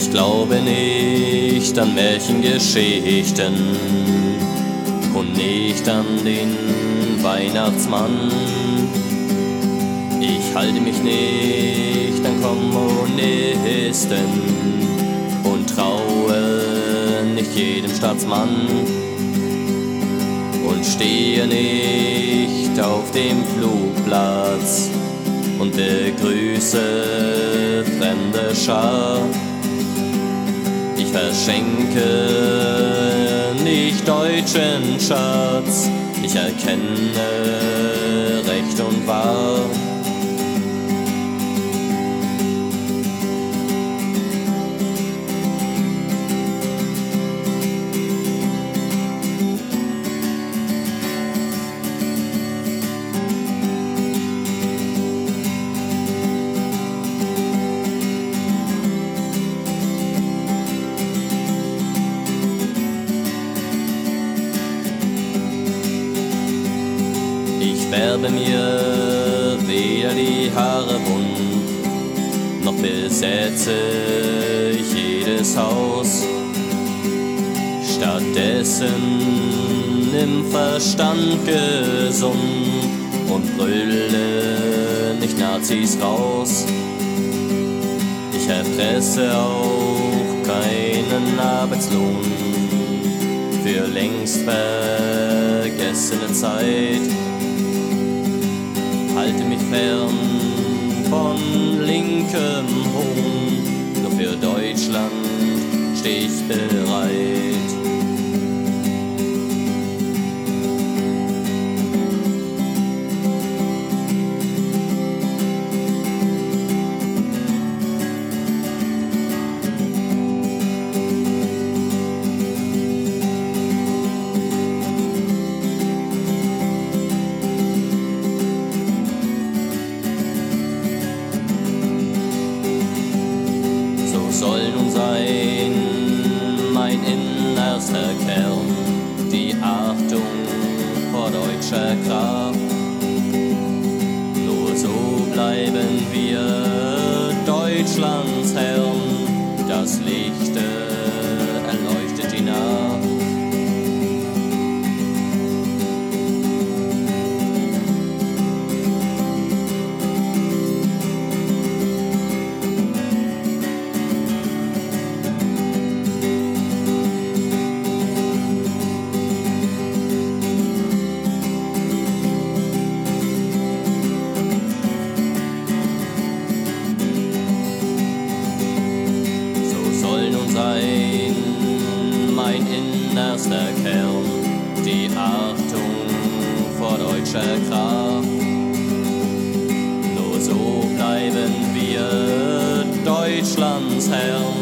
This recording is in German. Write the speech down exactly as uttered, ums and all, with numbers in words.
Ich glaube nicht an Märchengeschichten und nicht an den Weihnachtsmann. Ich halte mich nicht an Kommunisten und traue nicht jedem Staatsmann und stehe nicht auf dem Flugplatz und begrüße fremde Schar. Ich verschenke nicht deutschen Schatz, ich erkenne Recht und Wahr. Ich färbe mir weder die Haare bunt, noch besetze ich jedes Haus. Stattdessen im Verstand gesund und brülle nicht Nazis raus. Ich erpresse auch keinen Arbeitslohn für längst vergessene Zeit. Halte mich fern von linkem Hohn, nur für Deutschland steh ich bereit. Soll nun sein mein innerster Kern, die Achtung vor deutscher Kraft. Nur so bleiben wir Deutschlands Herren, das Licht erleuchtet die Nacht. Sein mein innerster Kern, die Achtung vor deutscher Kraft. Nur so bleiben wir Deutschlands Herren,